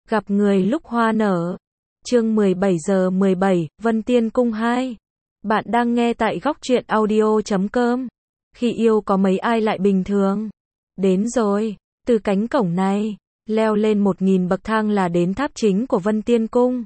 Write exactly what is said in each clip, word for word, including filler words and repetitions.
Gặp người lúc hoa nở. Chương mười bảy giờ mười bảy, Vân Tiên Cung hai. Bạn đang nghe tại góc truyện audio chấm com. Khi yêu có mấy ai lại bình thường. Đến rồi, từ cánh cổng này, leo lên một nghìn bậc thang là đến tháp chính của Vân Tiên Cung.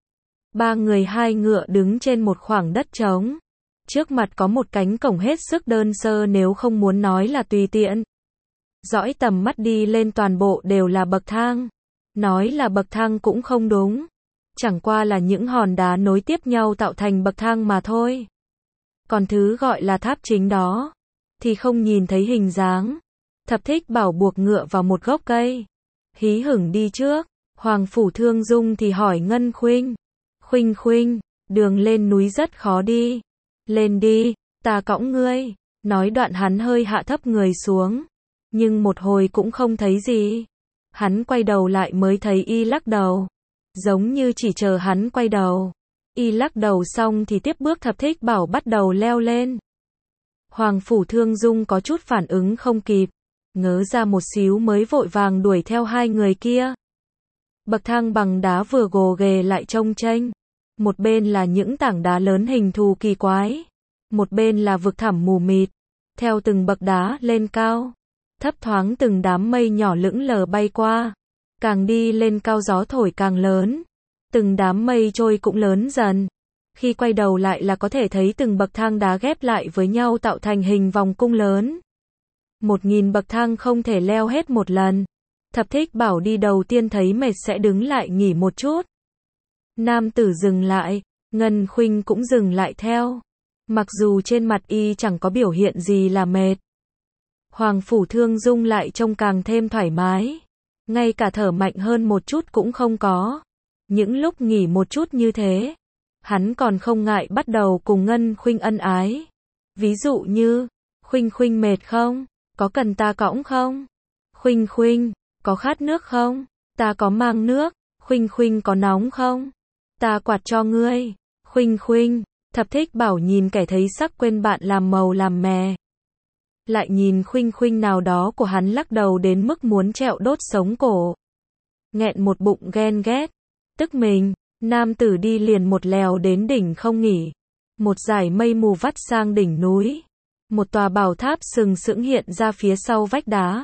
Ba người hai ngựa đứng trên một khoảng đất trống. Trước mặt có một cánh cổng hết sức đơn sơ nếu không muốn nói là tùy tiện. Dõi tầm mắt đi lên toàn bộ đều là bậc thang. Nói là bậc thang cũng không đúng. Chẳng qua là những hòn đá nối tiếp nhau tạo thành bậc thang mà thôi. Còn thứ gọi là tháp chính đó, thì không nhìn thấy hình dáng. Thập Thích Bảo buộc ngựa vào một gốc cây. Hí hửng đi trước. Hoàng Phủ Thương Dung thì hỏi Ngân Khuynh. Khuynh Khuynh, đường lên núi rất khó đi. Lên đi, ta cõng ngươi. Nói đoạn hắn hơi hạ thấp người xuống. Nhưng một hồi cũng không thấy gì. Hắn quay đầu lại mới thấy y lắc đầu. Giống như chỉ chờ hắn quay đầu. Y lắc đầu xong thì tiếp bước Thập Thích Bảo bắt đầu leo lên. Hoàng Phủ Thương Dung có chút phản ứng không kịp. Ngớ ra một xíu mới vội vàng đuổi theo hai người kia. Bậc thang bằng đá vừa gồ ghề lại trông chênh. Một bên là những tảng đá lớn hình thù kỳ quái. Một bên là vực thẳm mù mịt. Theo từng bậc đá lên cao, thấp thoáng từng đám mây nhỏ lững lờ bay qua. Càng đi lên cao gió thổi càng lớn. Từng đám mây trôi cũng lớn dần. Khi quay đầu lại là có thể thấy từng bậc thang đá ghép lại với nhau tạo thành hình vòng cung lớn. Một nghìn bậc thang không thể leo hết một lần. Thập Thích Bảo đi đầu tiên thấy mệt sẽ đứng lại nghỉ một chút. Nam tử dừng lại, Ngân Khuynh cũng dừng lại theo. Mặc dù trên mặt y chẳng có biểu hiện gì là mệt. Hoàng Phủ Thương Dung lại trông càng thêm thoải mái. Ngay cả thở mạnh hơn một chút cũng không có. Những lúc nghỉ một chút như thế, hắn còn không ngại bắt đầu cùng Ngân Khuynh ân ái. Ví dụ như, Khuynh Khuynh mệt không? Có cần ta cõng không? Khuynh Khuynh, có khát nước không? Ta có mang nước. Khuynh Khuynh có nóng không? Ta quạt cho ngươi. Khuynh Khuynh, Thập Thích Bảo nhìn kẻ thấy sắc quên bạn làm màu làm mè. Lại nhìn Khuynh Khuynh nào đó của hắn lắc đầu đến mức muốn trẹo đốt sống cổ. Nghẹn một bụng ghen ghét. Tức mình, nam tử đi liền một lèo đến đỉnh không nghỉ. Một dải mây mù vắt sang đỉnh núi. Một tòa bảo tháp sừng sững hiện ra phía sau vách đá.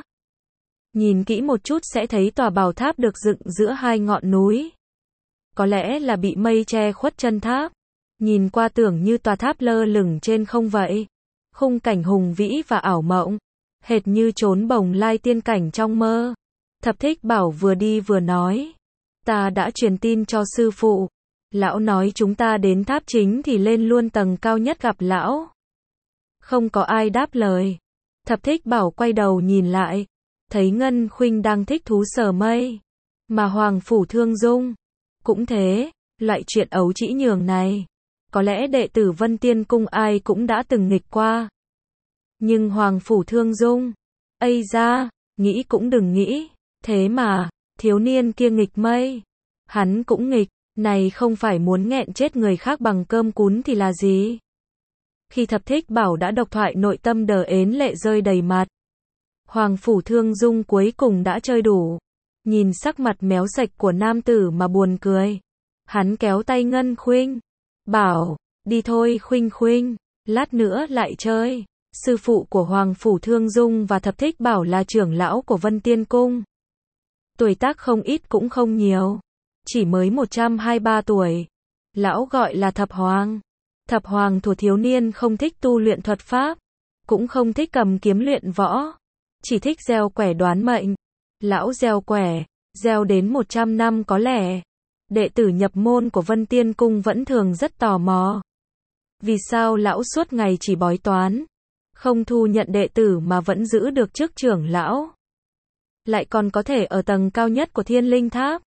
Nhìn kỹ một chút sẽ thấy tòa bảo tháp được dựng giữa hai ngọn núi. Có lẽ là bị mây che khuất chân tháp. Nhìn qua tưởng như tòa tháp lơ lửng trên không vậy. Khung cảnh hùng vĩ và ảo mộng. Hệt như trốn bồng lai tiên cảnh trong mơ. Thập Thích Bảo vừa đi vừa nói. Ta đã truyền tin cho sư phụ. Lão nói chúng ta đến tháp chính thì lên luôn tầng cao nhất gặp lão. Không có ai đáp lời. Thập Thích Bảo quay đầu nhìn lại. Thấy Ngân Khuynh đang thích thú sờ mây. Mà Hoàng Phủ Thương Dung cũng thế. Loại chuyện ấu trĩ nhường này, có lẽ đệ tử Vân Tiên Cung ai cũng đã từng nghịch qua. Nhưng Hoàng Phủ Thương Dung, ây da, nghĩ cũng đừng nghĩ. Thế mà, thiếu niên kia nghịch mây. Hắn cũng nghịch, này không phải muốn nghẹn chết người khác bằng cơm cún thì là gì? Khi Thập Thích Bảo đã độc thoại nội tâm đờ ến lệ rơi đầy mặt. Hoàng Phủ Thương Dung cuối cùng đã chơi đủ. Nhìn sắc mặt méo sạch của nam tử mà buồn cười. Hắn kéo tay Ngân Khuynh. Bảo, đi thôi Khuynh Khuynh, lát nữa lại chơi. Sư phụ của Hoàng Phủ Thương Dung và Thập Thích Bảo là trưởng lão của Vân Tiên Cung. Tuổi tác không ít cũng không nhiều. Chỉ mới một trăm hai mươi ba tuổi. Lão gọi là Thập Hoàng. Thập Hoàng thuở thiếu niên không thích tu luyện thuật pháp. Cũng không thích cầm kiếm luyện võ. Chỉ thích gieo quẻ đoán mệnh. Lão gieo quẻ, gieo đến một trăm năm có lẽ. Đệ tử nhập môn của Vân Tiên Cung vẫn thường rất tò mò. Vì sao lão suốt ngày chỉ bói toán, không thu nhận đệ tử mà vẫn giữ được chức trưởng lão? Lại còn có thể ở tầng cao nhất của Thiên Linh Tháp.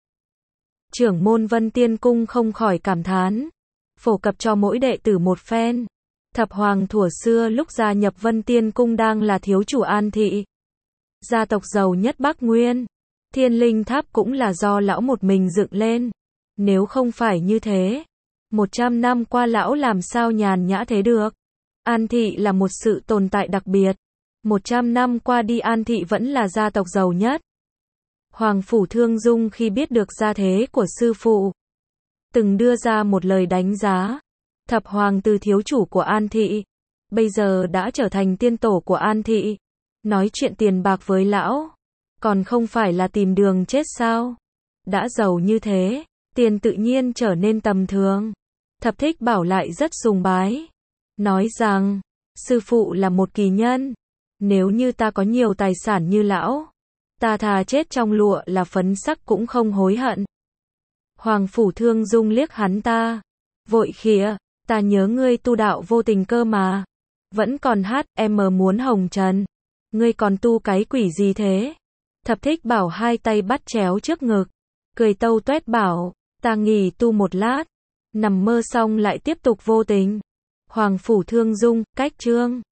Trưởng môn Vân Tiên Cung không khỏi cảm thán. Phổ cập cho mỗi đệ tử một phen. Thập Hoàng thuở xưa lúc gia nhập Vân Tiên Cung đang là thiếu chủ An Thị. Gia tộc giàu nhất Bắc Nguyên. Thiên Linh Tháp cũng là do lão một mình dựng lên. Nếu không phải như thế, một trăm năm qua lão làm sao nhàn nhã thế được? An Thị là một sự tồn tại đặc biệt. một trăm năm qua đi An Thị vẫn là gia tộc giàu nhất. Hoàng Phủ Thương Dung khi biết được gia thế của sư phụ, từng đưa ra một lời đánh giá. Thập hoàng tử thiếu chủ của An Thị, bây giờ đã trở thành tiên tổ của An Thị. Nói chuyện tiền bạc với lão, còn không phải là tìm đường chết sao? Đã giàu như thế, tiền tự nhiên trở nên tầm thường. Thập Thích Bảo lại rất sùng bái, nói rằng, sư phụ là một kỳ nhân. Nếu như ta có nhiều tài sản như lão, ta thà chết trong lụa là phấn sắc cũng không hối hận. Hoàng Phủ Thương Dung liếc hắn ta, vội khịa, ta nhớ ngươi tu đạo vô tình cơ mà. Vẫn còn hát, em mờ muốn hồng trần. Ngươi còn tu cái quỷ gì thế? Thập Thích Bảo hai tay bắt chéo trước ngực, cười tâu tuét bảo, ta nghỉ tu một lát. Nằm mơ xong lại tiếp tục vô tình. Hoàng Phủ Thương Dung, cách chương.